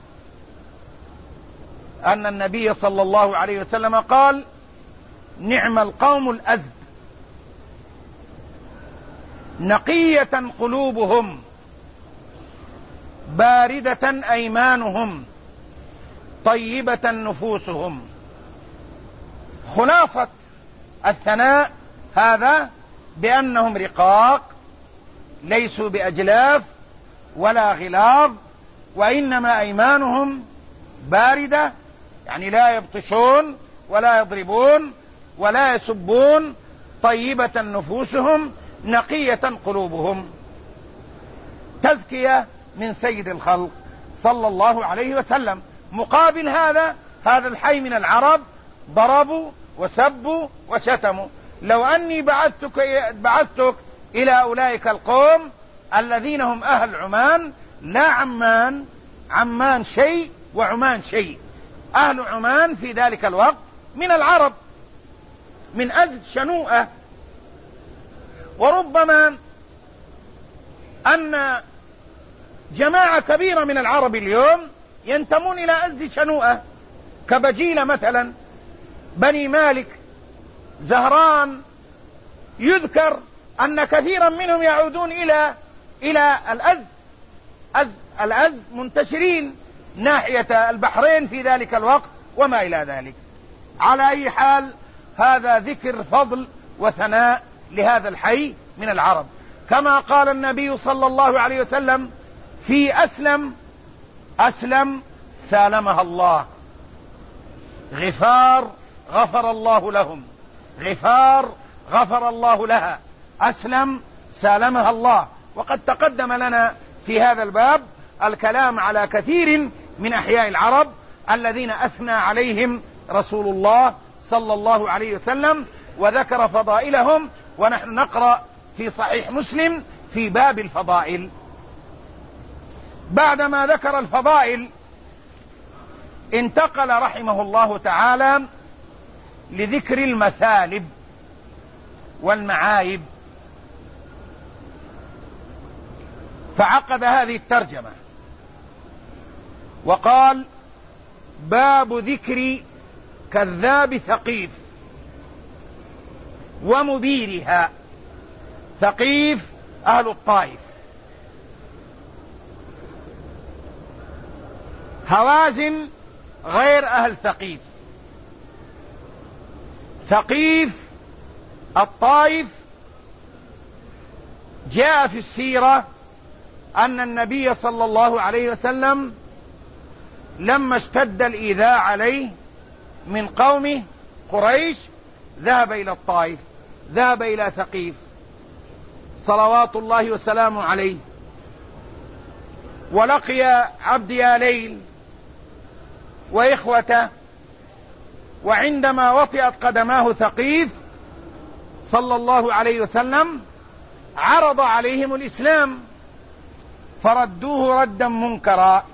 أن النبي صلى الله عليه وسلم قال: نعم القوم الأزد، نقية قلوبهم، باردة أيمانهم، طيبة نفوسهم. خلاصة الثناء هذا بأنهم رقاق، ليسوا بأجلاف ولا غلاظ، وإنما أيمانهم باردة، يعني لا يبطشون ولا يضربون ولا يسبون، طيبة نفوسهم، نقية قلوبهم. تزكية من سيد الخلق صلى الله عليه وسلم. مقابل هذا هذا الحي من العرب ضربوا وسبوا وشتموا. لو أني بعثتك, بعثتك إلى أولئك القوم الذين هم أهل عمان، لا عمان عمان شيء وعمان شيء، أهل عمان في ذلك الوقت من العرب، من أزد شنوءة. وربما أن جماعة كبيرة من العرب اليوم ينتمون إلى أزد شنوءة، كبجيلة مثلا، بني مالك، زهران. يذكر أن كثيرا منهم يعودون إلى إلى الأزد. أزد الأزد منتشرين ناحية البحرين في ذلك الوقت وما إلى ذلك. على أي حال، هذا ذكر فضل وثناء لهذا الحي من العرب، كما قال النبي صلى الله عليه وسلم في أسلم أسلم سالمها الله، غفار غفر الله لهم، غفار غفر الله لها، أسلم سالمها الله. وقد تقدم لنا في هذا الباب الكلام على كثير من أحياء العرب الذين أثنى عليهم رسول الله صلى الله عليه وسلم وذكر فضائلهم، ونحن نقرأ في صحيح مسلم في باب الفضائل. بعدما ذكر الفضائل انتقل رحمه الله تعالى لذكر المثالب والمعايب، فعقد هذه الترجمة وقال: باب ذكر كذاب ثقيف ومبيرها. ثقيف أهل الطائف، هوازن غير أهل ثقيف. ثقيف الطائف جاء في السيرة أن النبي صلى الله عليه وسلم لما اشتد الإيذاء عليه من قومه قريش ذهب إلى الطائف، ذهب إلى ثقيف صلوات الله وسلامه عليه، ولقي عبد يا ليل وإخوته. وعندما وطئت قدماه ثقيف صلى الله عليه وسلم عرض عليهم الإسلام فردوه ردا منكرا،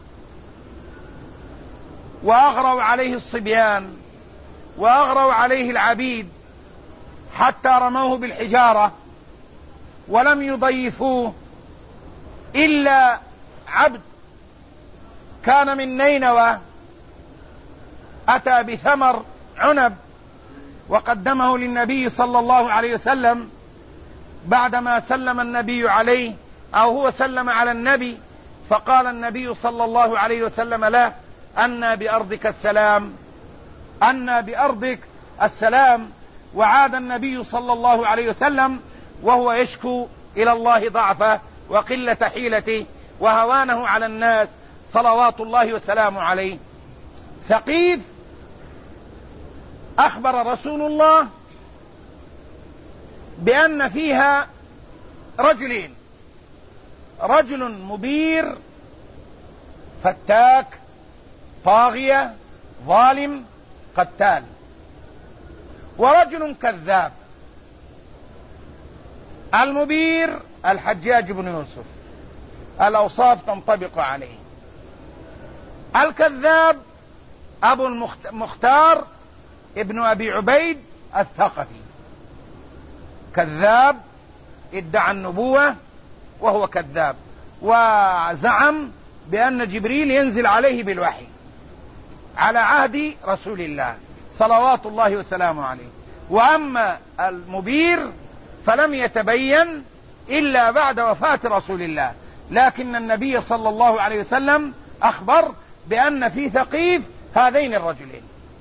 وأغروا عليه الصبيان وأغروا عليه العبيد حتى رموه بالحجارة، ولم يضيفوه إلا عبد كان من نينوى أتى بثمر عنب وقدمه للنبي صلى الله عليه وسلم بعدما سلم النبي عليه، أو هو سلم على النبي، فقال النبي صلى الله عليه وسلم له: أنى بأرضك السلام، أنى بأرضك السلام. وعاد النبي صلى الله عليه وسلم وهو يشكو إلى الله ضعفه وقلة حيلته وهوانه على الناس صلوات الله وسلامه عليه. ثقيف أخبر رسول الله بأن فيها رجلين: رجل مبير فتاك طاغية ظالم قتال، ورجل كذاب. المبير الحجاج بن يوسف، الأوصاف تنطبق عليه. الكذاب أبو المختار ابن أبي عبيد الثقفي، كذاب ادعى النبوة وهو كذاب، وزعم بأن جبريل ينزل عليه بالوحي على عهد رسول الله صلوات الله وسلامه عليه. وأما المبير فلم يتبين إلا بعد وفاة رسول الله، لكن النبي صلى الله عليه وسلم أخبر بأن في ثقيف هذين الرجلين.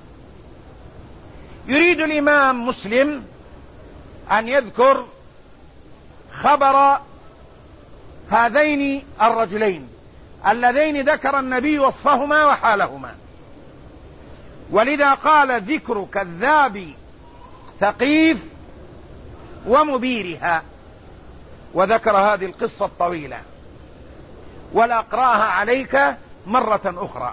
يريد الإمام مسلم أن يذكر خبر هذين الرجلين اللذين ذكر النبي وصفهما وحالهما، ولذا قال: ذكر كذاب ثقيف ومبيرها. وذكر هذه القصة الطويلة، ولا أقرأها عليك مرة أخرى.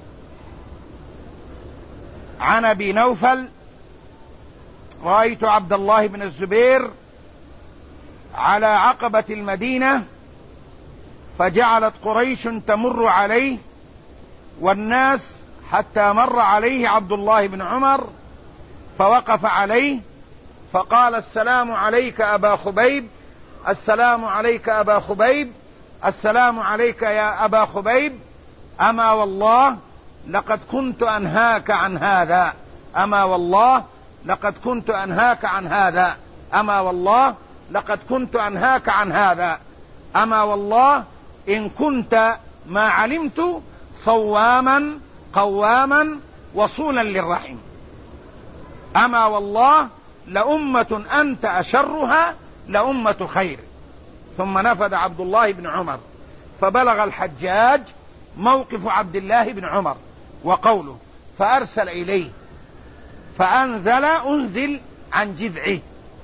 عن أبي نوفل: رأيت عبد الله بن الزبير على عقبة المدينة، فجعلت قريش تمر عليه والناس حتى مر عليه عبد الله بن عمر فوقف عليه فقال: السلام عليك أبا خبيب، السلام عليك أبا خبيب، السلام عليك يا أبا خبيب. أما والله لقد كنت أنهاك عن هذا، أما والله لقد كنت أنهاك عن هذا، أما والله لقد كنت أنهاك عن هذا، أما والله إن كنت ما علمت صواما قواما وصولا للرحم، أما والله لأمة أنت أشرها لأمة خير. ثم نفذ عبد الله بن عمر، فبلغ الحجاج موقف عبد الله بن عمر وقوله، فأرسل إليه فأنزل أنزل عن جذعه،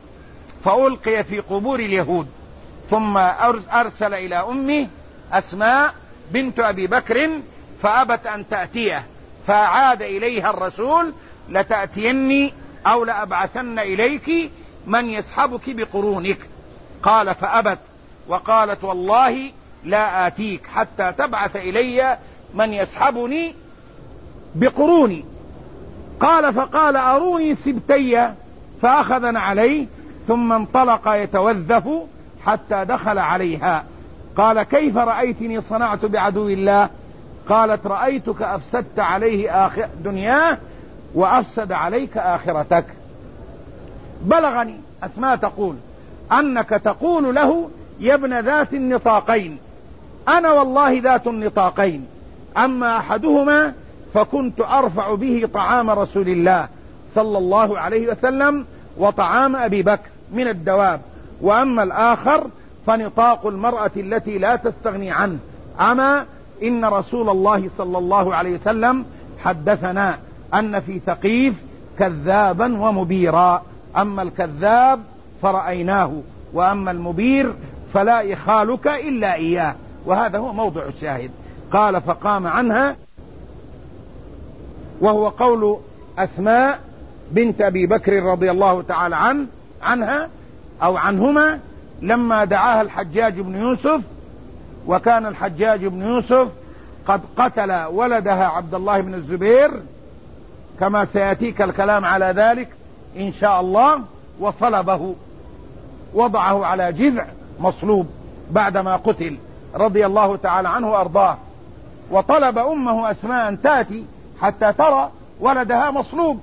فألقي في قبور اليهود. ثم أرسل إلى أمه أسماء بنت أبي بكر فأبت أن تأتيه، فعاد إليها الرسول: لتأتيني أو لأبعثن إليك من يسحبك بقرونك. قال فأبت، وقالت: والله لا آتيك حتى تبعث إلي من يسحبني بقروني. قال فقال: أروني سبتي، فأخذن عليه، ثم انطلق يتوذف حتى دخل عليها. قال: كيف رأيتني صنعت بعدو الله؟ قالت: رأيتك أفسدت عليه آخر دنياه وأفسد عليك آخرتك. بلغني، أسماء تقول، أنك تقول له: يا ابن ذات النطاقين. أنا والله ذات النطاقين، أما أحدهما فكنت أرفع به طعام رسول الله صلى الله عليه وسلم وطعام أبي بكر من الدواب، وأما الآخر فنطاق المرأة التي لا تستغني عنه. أما إن رسول الله صلى الله عليه وسلم حدثنا أن في ثقيف كذابا ومبيرا، أما الكذاب فرأيناه، وأما المبير فلا يخالك إلا إياه. وهذا هو موضع الشاهد. قال: فقام عنها، وهو قول أسماء بنت أبي بكر رضي الله تعالى عنه عنها أو عنهما، لما دعاها الحجاج بن يوسف، وكان الحجاج بن يوسف قد قتل ولدها عبد الله بن الزبير، كما سيأتيك الكلام على ذلك إن شاء الله، وصلبه، وضعه على جذع مصلوب بعدما قتل رضي الله تعالى عنه وأرضاه. وطلب أمه أسماء أن تأتي حتى ترى ولدها مصلوب،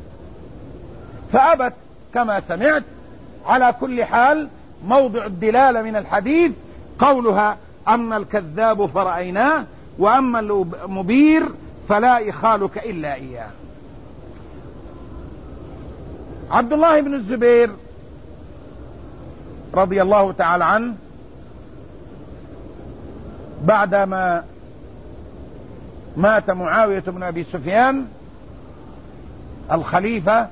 فأبت كما سمعت. على كل حال، موضع الدلالة من الحديث قولها: أما الكذاب فرأيناه، وأما المبير فلا يخالك إلا إياه. عبد الله بن الزبير رضي الله تعالى عنه بعدما مات معاوية بن أبي سفيان الخليفة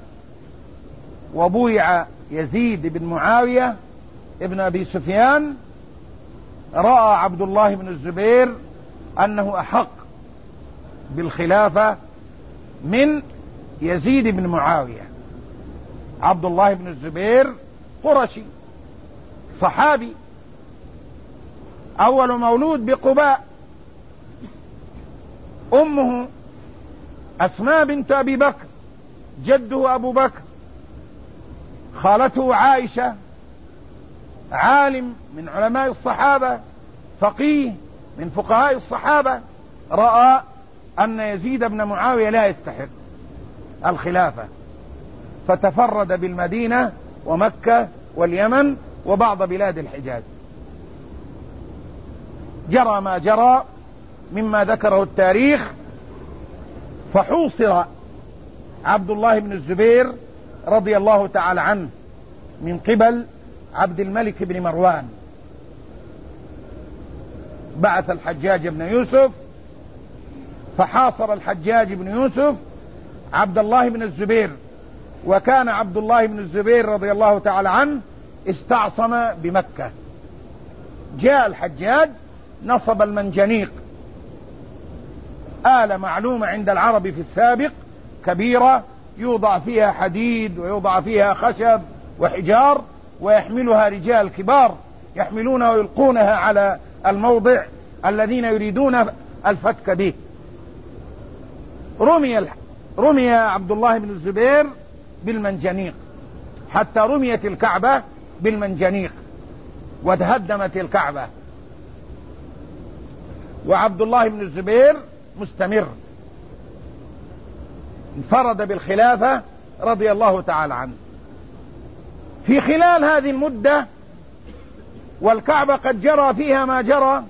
وبويع يزيد بن معاوية ابن أبي سفيان، رأى عبد الله بن الزبير أنه أحق بالخلافة من يزيد بن معاوية. عبد الله بن الزبير قرشي صحابي، أول مولود بقباء، أمه أسماء بنت أبي بكر، جده أبو بكر، خالته عائشة، عالم من علماء الصحابة، فقيه من فقهاء الصحابة. رأى أن يزيد بن معاوية لا يستحق الخلافة، فتفرد بالمدينة ومكة واليمن وبعض بلاد الحجاز. جرى ما جرى مما ذكره التاريخ، فحوصر عبد الله بن الزبير رضي الله تعالى عنه من قبل عبد الملك بن مروان. بعث الحجاج بن يوسف فحاصر الحجاج بن يوسف عبد الله بن الزبير، وكان عبد الله بن الزبير رضي الله تعالى عنه استعصم بمكة. جاء الحجاج نصب المنجنيق، آلة معلومة عند العرب في السابق كبيرة، يوضع فيها حديد ويوضع فيها خشب وحجار، ويحملها رجال كبار يحملونها ويلقونها على الموضع الذين يريدون الفتك به. رمي رمي عبد الله بن الزبير بالمنجنيق، حتى رميت الكعبة بالمنجنيق وتهدمت الكعبة، وعبد الله بن الزبير مستمر انفرد بالخلافة رضي الله تعالى عنه. في خلال هذه المدة والكعبة قد جرى فيها ما جرى،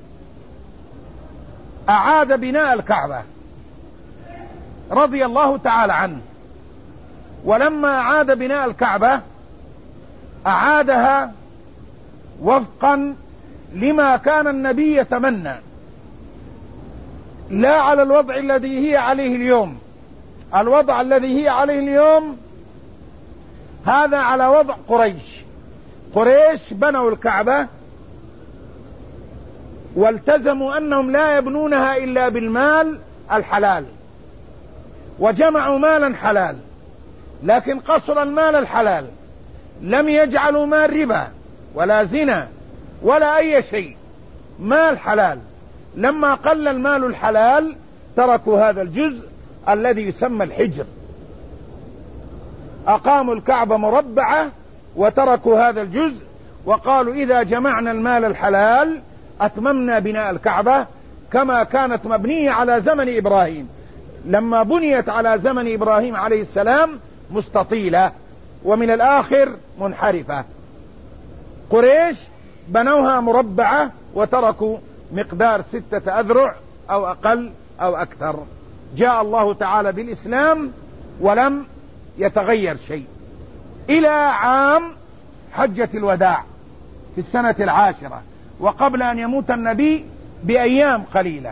أعاد بناء الكعبة رضي الله تعالى عنه. ولما أعاد بناء الكعبة أعادها وفقا لما كان النبي يتمنى، لا على الوضع الذي هي عليه اليوم. الوضع الذي هي عليه اليوم هذا على وضع قريش، قريش بنوا الكعبة والتزموا أنهم لا يبنونها إلا بالمال الحلال، وجمعوا مالا حلال، لكن قصر المال الحلال، لم يجعلوا مال ربا ولا زنا ولا أي شيء، مال حلال. لما قل المال الحلال تركوا هذا الجزء الذي يسمى الحجر، أقاموا الكعبة مربعة وتركوا هذا الجزء، وقالوا إذا جمعنا المال الحلال أتممنا بناء الكعبة كما كانت مبنية على زمن إبراهيم. لما بنيت على زمن إبراهيم عليه السلام مستطيلة ومن الآخر منحرفة، قريش بنوها مربعة وتركوا مقدار ستة أذرع أو أقل أو أكثر. جاء الله تعالى بالإسلام ولم يتغير شيء إلى عام حجة الوداع في السنة العاشرة، وقبل أن يموت النبي بأيام قليلة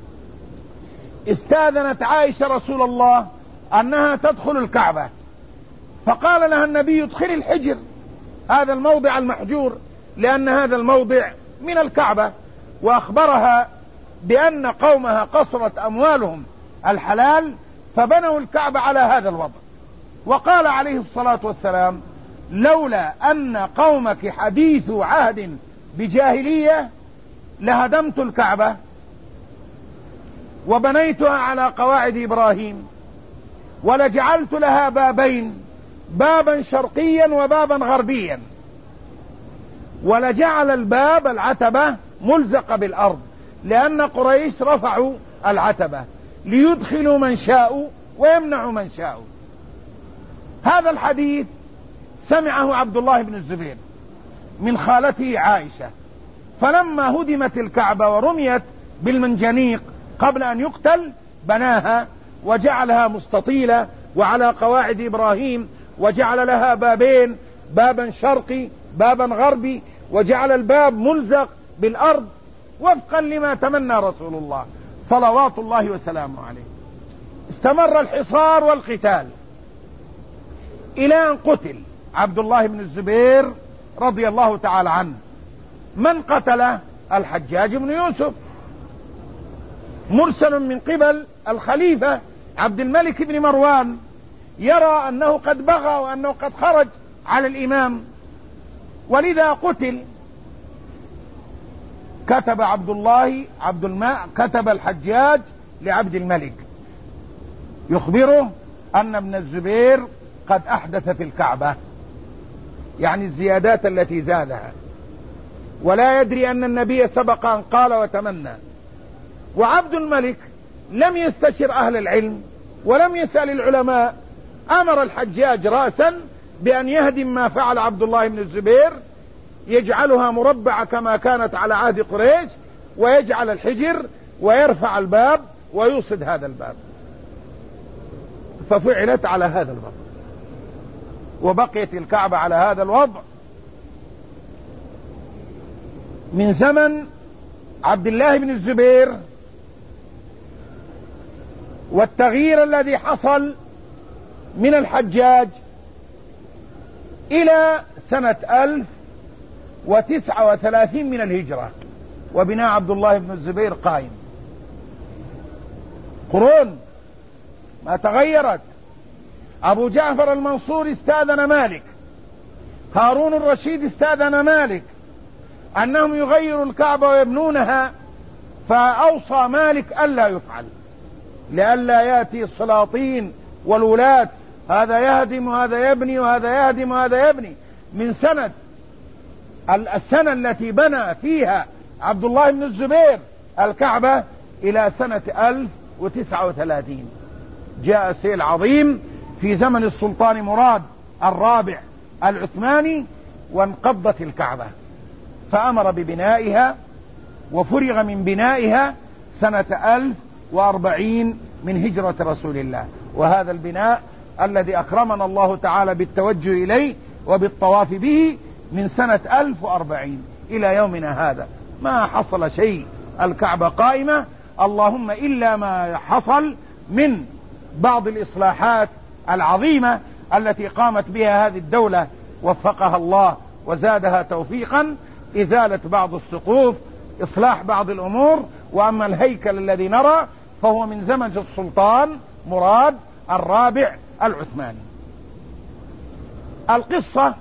استاذنت عائشة رسول الله أنها تدخل الكعبة، فقال لها النبي ادخل الحجر، هذا الموضع المحجور، لأن هذا الموضع من الكعبة، وأخبرها بأن قومها قصرت أموالهم الحلال فبنوا الكعبة على هذا الوضع. وقال عليه الصلاة والسلام لولا أن قومك حديث عهد بجاهلية لهدمت الكعبة وبنيتها على قواعد إبراهيم، ولجعلت لها بابين، بابا شرقيا وبابا غربيا، ولجعل الباب العتبة ملزق بالأرض، لأن قريش رفعوا العتبة ليدخلوا من شاءوا ويمنعوا من شاءوا. هذا الحديث سمعه عبد الله بن الزبير من خالته عائشة، فلما هدمت الكعبة ورميت بالمنجنيق قبل أن يقتل بناها وجعلها مستطيلة وعلى قواعد إبراهيم، وجعل لها بابين، بابا شرقي بابا غربي، وجعل الباب ملزق بالأرض وفقا لما تمنى رسول الله صلوات الله وسلامه عليه. استمر الحصار والقتال إلى أن قتل عبد الله بن الزبير رضي الله تعالى عنه. من قتله؟ الحجاج بن يوسف، مرسل من قبل الخليفة عبد الملك بن مروان، يرى أنه قد بغى وأنه قد خرج على الإمام، ولذا قتل. كتب عبد الله عبد الماء كتب الحجاج لعبد الملك يخبره أن ابن الزبير قد أحدث في الكعبة، يعني الزيادات التي زادها، ولا يدري أن النبي سبق أن قال وتمنى. وعبد الملك لم يستشر أهل العلم ولم يسأل العلماء، أمر الحجاج رأسا بأن يهدم ما فعل عبد الله بن الزبير، يجعلها مربعة كما كانت على عهد قريش، ويجعل الحجر ويرفع الباب ويوصد هذا الباب، ففعلت على هذا الوضع، وبقيت الكعبة على هذا الوضع من زمن عبد الله بن الزبير. والتغيير الذي حصل من الحجاج إلى سنة ألف وتسعة وثلاثين من الهجرة، وبناء عبد الله بن الزبير قائم. قرون ما تغيرت. أبو جعفر المنصور استاذن مالك، هارون الرشيد استاذن مالك أنهم يغيروا الكعبة ويبنونها، فأوصى مالك ألا يفعل لئلا يأتي السلاطين والولاة هذا يهدم وهذا يبني وهذا يهدم وهذا يبني. من سنة السنة التي بنى فيها عبد الله بن الزبير الكعبة إلى سنة ألف وتسعة وثلاثين جاء سيل عظيم في زمن السلطان مراد الرابع العثماني، وانقضت الكعبة، فأمر ببنائها وفرغ من بنائها سنة ألف وأربعين من هجرة رسول الله. وهذا البناء الذي أكرمنا الله تعالى بالتوجه إليه وبالطواف به من سنة ألف وأربعين إلى يومنا هذا ما حصل شيء، الكعبة قائمة، اللهم إلا ما حصل من بعض الإصلاحات العظيمة التي قامت بها هذه الدولة وفقها الله وزادها توفيقا، إزالة بعض السقوف، إصلاح بعض الأمور. وأما الهيكل الذي نرى فهو من زمن السلطان مراد الرابع العثماني. القصة: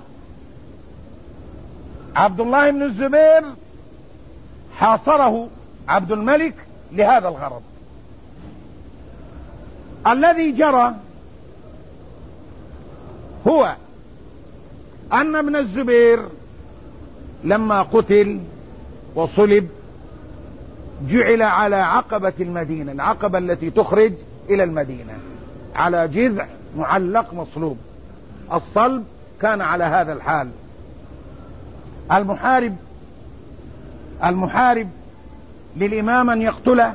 عبد الله بن الزبير حاصره عبد الملك لهذا الغرض. الذي جرى هو أن ابن الزبير لما قتل وصلب جعل على عقبة المدينة، العقبة التي تخرج إلى المدينة، على جذع معلق مصلوب. الصلب كان على هذا الحال. المحارب المحارب للإمام أن يقتله،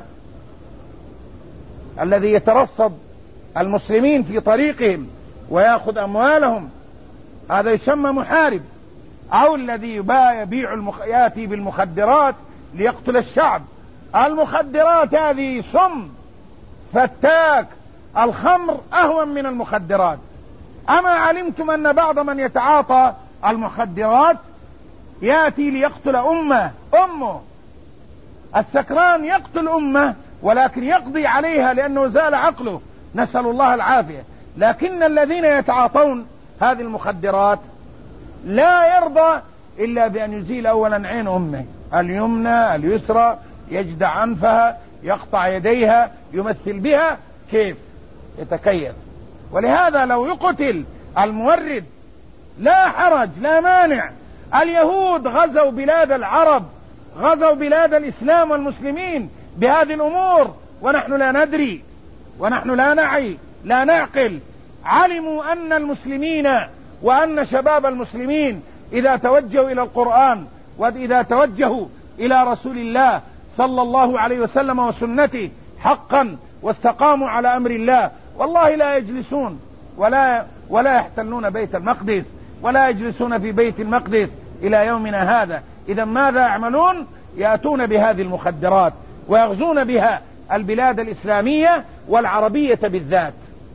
الذي يترصد المسلمين في طريقهم ويأخذ أموالهم، هذا يسمى محارب. أو الذي يبيع المخ... يأتي بالمخدرات ليقتل الشعب. المخدرات هذه سم فتاك، الخمر أهون من المخدرات. أما علمتم أن بعض من يتعاطى المخدرات يأتي ليقتل أمه أمه السكران يقتل أمه ولكن يقضي عليها لأنه زال عقله، نسأل الله العافية. لكن الذين يتعاطون هذه المخدرات لا يرضى إلا بأن يزيل أولا عين أمه اليمنى اليسرى، يجدع أنفها، يقطع يديها، يمثل بها كيف يتكيف. ولهذا لو يقتل المورد لا حرج لا مانع. اليهود غزوا بلاد العرب، غزوا بلاد الإسلام والمسلمين بهذه الأمور، ونحن لا ندري ونحن لا نعي لا نعقل. علموا أن المسلمين وأن شباب المسلمين إذا توجهوا إلى القرآن وإذا توجهوا إلى رسول الله صلى الله عليه وسلم وسنته حقا واستقاموا على أمر الله، والله لا يجلسون ولا ولا يحتلون بيت المقدس ولا يجلسون في بيت المقدس إلى يومنا هذا. إذا ماذا يعملون؟ يأتون بهذه المخدرات ويغزون بها البلاد الإسلامية والعربية بالذات.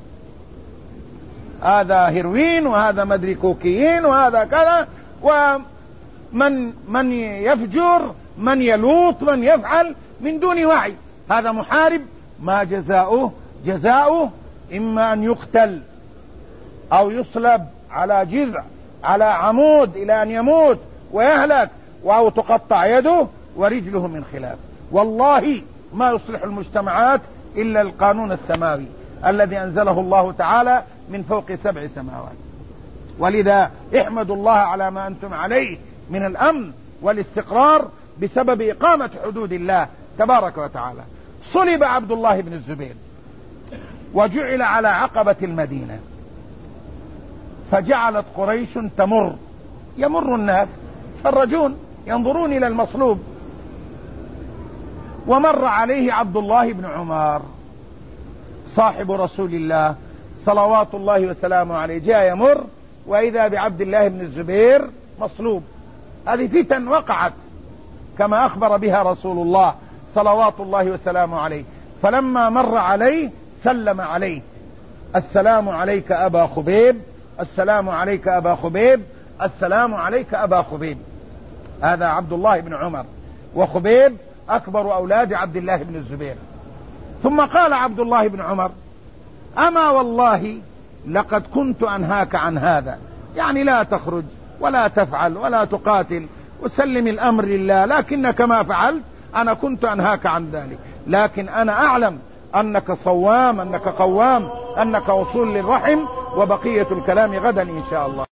هذا هيروين وهذا مدري كوكيين وهذا كذا، ومن من يفجر من يلوط من يفعل من دون وعي. هذا محارب، ما جزاؤه؟ جزاؤه إما أن يقتل أو يصلب على جذع على عمود إلى أن يموت ويهلك، أو تقطع يده ورجله من خلاف. والله ما يصلح المجتمعات إلا القانون السماوي الذي أنزله الله تعالى من فوق سبع سماوات. ولذا احمدوا الله على ما أنتم عليه من الأمن والاستقرار بسبب إقامة حدود الله تبارك وتعالى. صلب عبد الله بن الزبير وجعل على عقبة المدينة، فجعلت قريش تمر يمر الناس يتفرجون ينظرون إلى المصلوب. ومر عليه عبد الله بن عمر صاحب رسول الله صلوات الله وسلامه عليه، جاء يمر وإذا بعبد الله بن الزبير مصلوب. هذه فتن وقعت كما أخبر بها رسول الله صلوات الله وسلامه عليه. فلما مر عليه سلم عليه: السلام عليك أبا خبيب، السلام عليك أبا خبيب، السلام عليك أبا خبيب. هذا عبد الله بن عمر، وخبيب أكبر أولاد عبد الله بن الزبير. ثم قال عبد الله بن عمر: أما والله لقد كنت أنهاك عن هذا، يعني لا تخرج ولا تفعل ولا تقاتل وسلم الأمر لله، لكنك ما فعلت أنا كنت أنهاك عن ذلك. لكن أنا أعلم أنك صوام، أنك قوام، أنك وصول للرحم. وبقية الكلام غدا إن شاء الله.